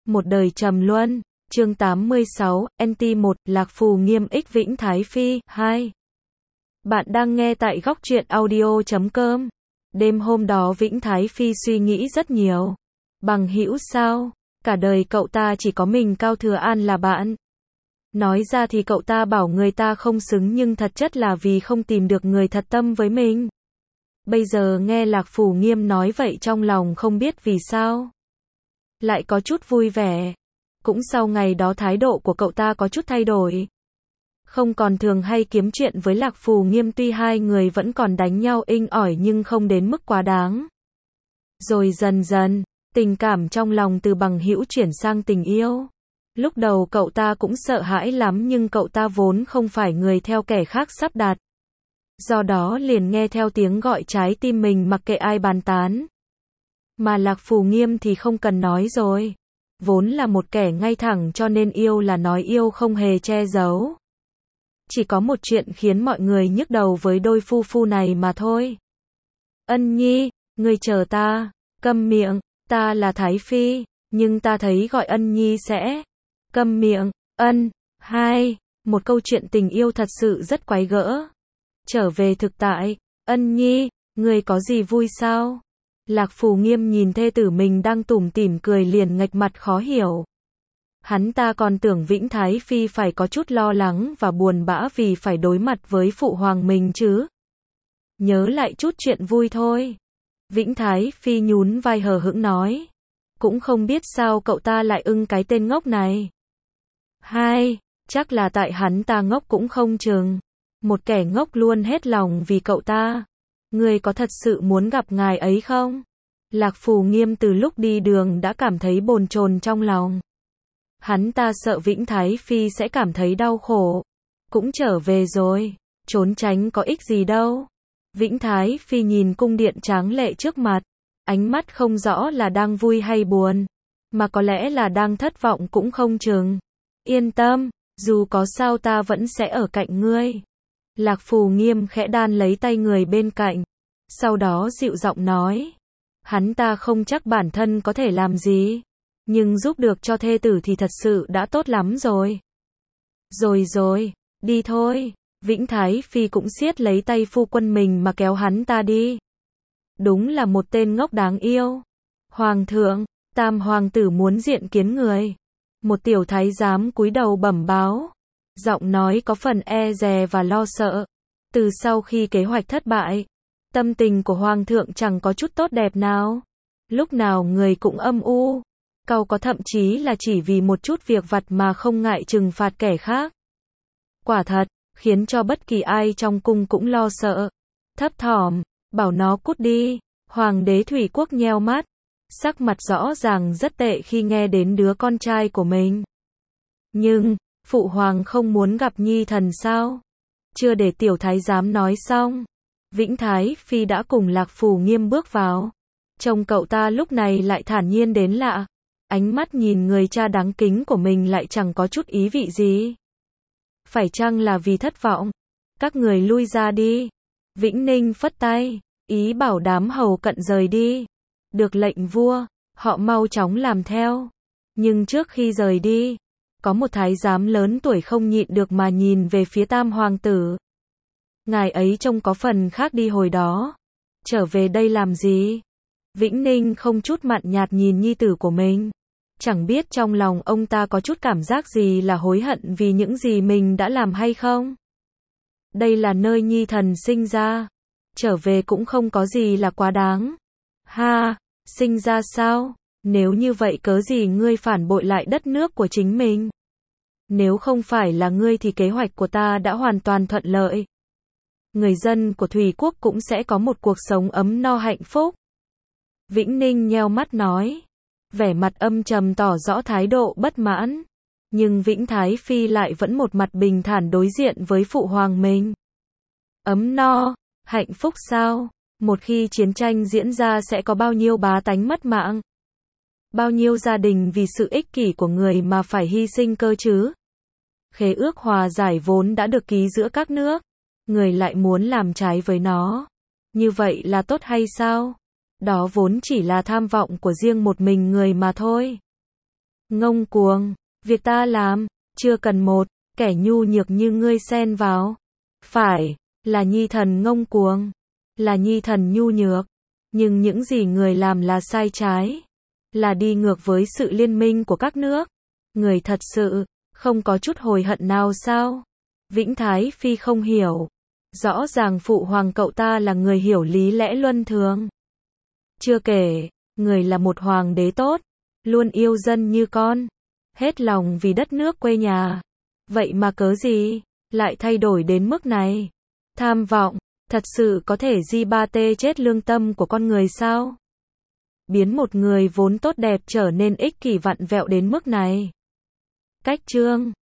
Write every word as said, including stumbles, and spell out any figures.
Một đời trầm luân, chương tám mươi sáu, en tê một, Lạc Phù Nghiêm X Vĩnh Thái Phi, hai. Bạn đang nghe tại góc truyện audio chấm com. Đêm hôm đó Vĩnh Thái Phi suy nghĩ rất nhiều. Bằng hữu sao? Cả đời cậu ta chỉ có mình Cao Thừa An là bạn. Nói ra thì cậu ta bảo người ta không xứng nhưng thật chất là vì không tìm được người thật tâm với mình. Bây giờ nghe Lạc Phù Nghiêm nói vậy trong lòng không biết vì sao lại có chút vui vẻ. Cũng sau ngày đó thái độ của cậu ta có chút thay đổi. Không còn thường hay kiếm chuyện với Lạc Phù Nghiêm, tuy hai người vẫn còn đánh nhau inh ỏi nhưng không đến mức quá đáng. Rồi dần dần, tình cảm trong lòng từ bằng hữu chuyển sang tình yêu. Lúc đầu cậu ta cũng sợ hãi lắm nhưng cậu ta vốn không phải người theo kẻ khác sắp đặt. Do đó liền nghe theo tiếng gọi trái tim mình mặc kệ ai bàn tán. Mà Lạc Phù Nghiêm thì không cần nói rồi. Vốn là một kẻ ngay thẳng cho nên yêu là nói yêu không hề che giấu. Chỉ có một chuyện khiến mọi người nhức đầu với đôi phu phu này mà thôi. Ân Nhi, ngươi chờ ta, câm miệng, ta là Thái Phi, nhưng ta thấy gọi Ân Nhi sẽ... Câm miệng, ân, hai, một câu chuyện tình yêu thật sự rất quái gở. Trở về thực tại, Ân Nhi, ngươi có gì vui sao? Lạc Phù Nghiêm nhìn thê tử mình đang tủm tỉm cười liền nghệch mặt khó hiểu. Hắn ta còn tưởng Vĩnh Thái Phi phải có chút lo lắng và buồn bã vì phải đối mặt với phụ hoàng mình chứ. Nhớ lại chút chuyện vui thôi. Vĩnh Thái Phi nhún vai hờ hững nói. Cũng không biết sao cậu ta lại ưng cái tên ngốc này. Hai, chắc là tại hắn ta ngốc cũng không chừng. Một kẻ ngốc luôn hết lòng vì cậu ta. Ngươi có thật sự muốn gặp ngài ấy không? Lạc Phù Nghiêm từ lúc đi đường đã cảm thấy bồn chồn trong lòng. Hắn ta sợ Vĩnh Thái Phi sẽ cảm thấy đau khổ. Cũng trở về rồi, trốn tránh có ích gì đâu. Vĩnh Thái Phi nhìn cung điện tráng lệ trước mặt. Ánh mắt không rõ là đang vui hay buồn. Mà có lẽ là đang thất vọng cũng không chừng. Yên tâm, dù có sao ta vẫn sẽ ở cạnh ngươi. Lạc Phù Nghiêm khẽ đan lấy tay người bên cạnh. Sau đó dịu giọng nói. Hắn ta không chắc bản thân có thể làm gì. Nhưng giúp được cho thê tử thì thật sự đã tốt lắm rồi. Rồi rồi, đi thôi. Vĩnh Thái Phi cũng siết lấy tay phu quân mình mà kéo hắn ta đi. Đúng là một tên ngốc đáng yêu. Hoàng thượng, tam hoàng tử muốn diện kiến người. Một tiểu thái giám cúi đầu bẩm báo. Giọng nói có phần e dè và lo sợ. Từ sau khi kế hoạch thất bại, tâm tình của hoàng thượng chẳng có chút tốt đẹp nào. Lúc nào người cũng âm u. Cau có thậm chí là chỉ vì một chút việc vặt mà không ngại trừng phạt kẻ khác. Quả thật, khiến cho bất kỳ ai trong cung cũng lo sợ. Thấp thỏm, bảo nó cút đi. Hoàng đế Thủy Quốc nheo mắt. Sắc mặt rõ ràng rất tệ khi nghe đến đứa con trai của mình. Nhưng, phụ hoàng không muốn gặp nhi thần sao? Chưa để tiểu thái giám nói xong. Vĩnh Thái Phi đã cùng Lạc Phù Nghiêm bước vào. Trông cậu ta lúc này lại thản nhiên đến lạ. Ánh mắt nhìn người cha đáng kính của mình lại chẳng có chút ý vị gì. Phải chăng là vì thất vọng? Các người lui ra đi. Vĩnh Ninh phất tay, ý bảo đám hầu cận rời đi. Được lệnh vua, họ mau chóng làm theo. Nhưng trước khi rời đi, có một thái giám lớn tuổi không nhịn được mà nhìn về phía tam hoàng tử. Ngài ấy trông có phần khác đi hồi đó. Trở về đây làm gì? Vĩnh Ninh không chút mặn nhạt nhìn nhi tử của mình. Chẳng biết trong lòng ông ta có chút cảm giác gì là hối hận vì những gì mình đã làm hay không? Đây là nơi nhi thần sinh ra. Trở về cũng không có gì là quá đáng. Ha, sinh ra sao? Nếu như vậy cớ gì ngươi phản bội lại đất nước của chính mình? Nếu không phải là ngươi thì kế hoạch của ta đã hoàn toàn thuận lợi. Người dân của Thủy Quốc cũng sẽ có một cuộc sống ấm no hạnh phúc. Vĩnh Ninh nheo mắt nói. Vẻ mặt âm trầm tỏ rõ thái độ bất mãn. Nhưng Vĩnh Thái Phi lại vẫn một mặt bình thản đối diện với phụ hoàng mình. Ấm no, hạnh phúc sao? Một khi chiến tranh diễn ra sẽ có bao nhiêu bá tánh mất mạng? Bao nhiêu gia đình vì sự ích kỷ của người mà phải hy sinh cơ chứ? Khế ước hòa giải vốn đã được ký giữa các nước. Người lại muốn làm trái với nó. Như vậy là tốt hay sao? Đó vốn chỉ là tham vọng của riêng một mình người mà thôi. Ngông cuồng, việc ta làm, chưa cần một kẻ nhu nhược như ngươi xen vào. Phải, là nhi thần ngông cuồng, là nhi thần nhu nhược, nhưng những gì người làm là sai trái, là đi ngược với sự liên minh của các nước. Người thật sự không có chút hối hận nào sao? Vĩnh Thái Phi không hiểu. Rõ ràng phụ hoàng cậu ta là người hiểu lý lẽ luân thường. Chưa kể, người là một hoàng đế tốt, luôn yêu dân như con, hết lòng vì đất nước quê nhà. Vậy mà cớ gì, lại thay đổi đến mức này? Tham vọng, thật sự có thể di ba tê chết lương tâm của con người sao? Biến một người vốn tốt đẹp trở nên ích kỷ vặn vẹo đến mức này. Cách chương